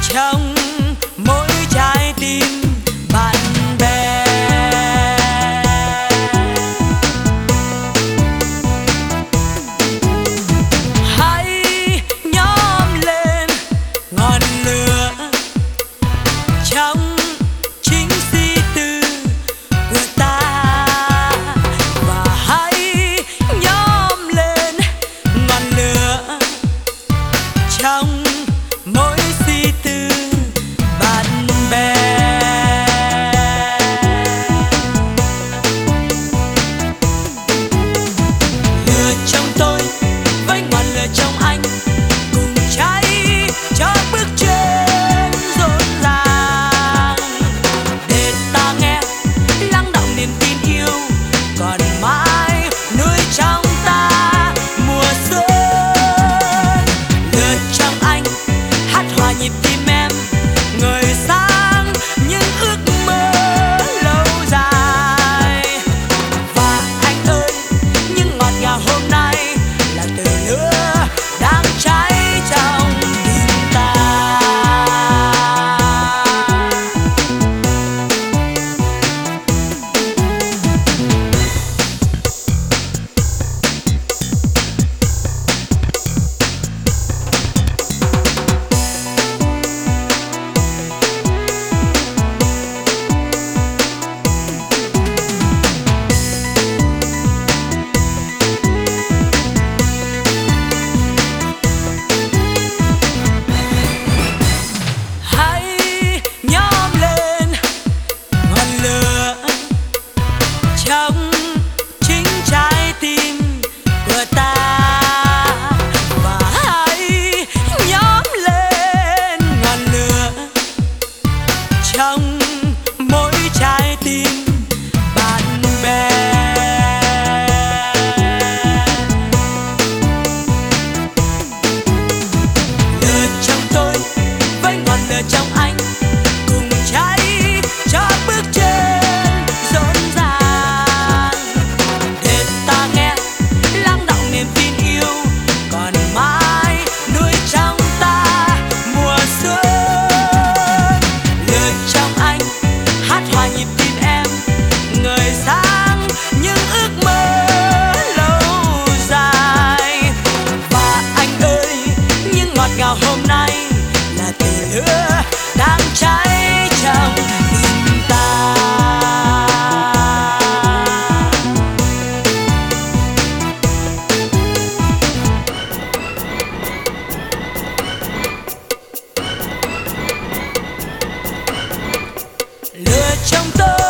trong mỗi trái tim bạn bè. Hãy nhóm lên ngọn lửa trong chính suy tư của ta, và hãy nhóm lên ngọn lửa trong mỗi suy tư bạn bè. Lửa trong tôi với ngọn lửa trong anh cùng cháy cho bước chân rộn ràng, để ta nghe lắng đọng niềm tin yêu còn mãi nuôi trong ta mùa xuân. Lửa trong anh hát hòa nhịp tim em, ngời sáng những ước mơ lâu dài. Và anh ơi, những ngọt ngào hôm nay là từ lửa đang cháy trong tim ta. Hãy nhóm lên ngọn lửa trong chính trái tim của ta, và hãy nhóm lên ngọn lửa trong mỗi trái tim bạn bè. Lửa trong tôi với ngọn lửa trong anh cùng cháy cho bước chân rộn ràng, để ta nghe lắng đọng niềm tin yêu còn mãi nuôi trong ta mùa xuân. Lửa trong anh hát hòa nhịp tim em, ngời sáng những ước mơ lâu dài. Và anh ơi, những ngọt ngào hôm nay là từ lửa đang cháy trong tim ta. Lửa trong tôi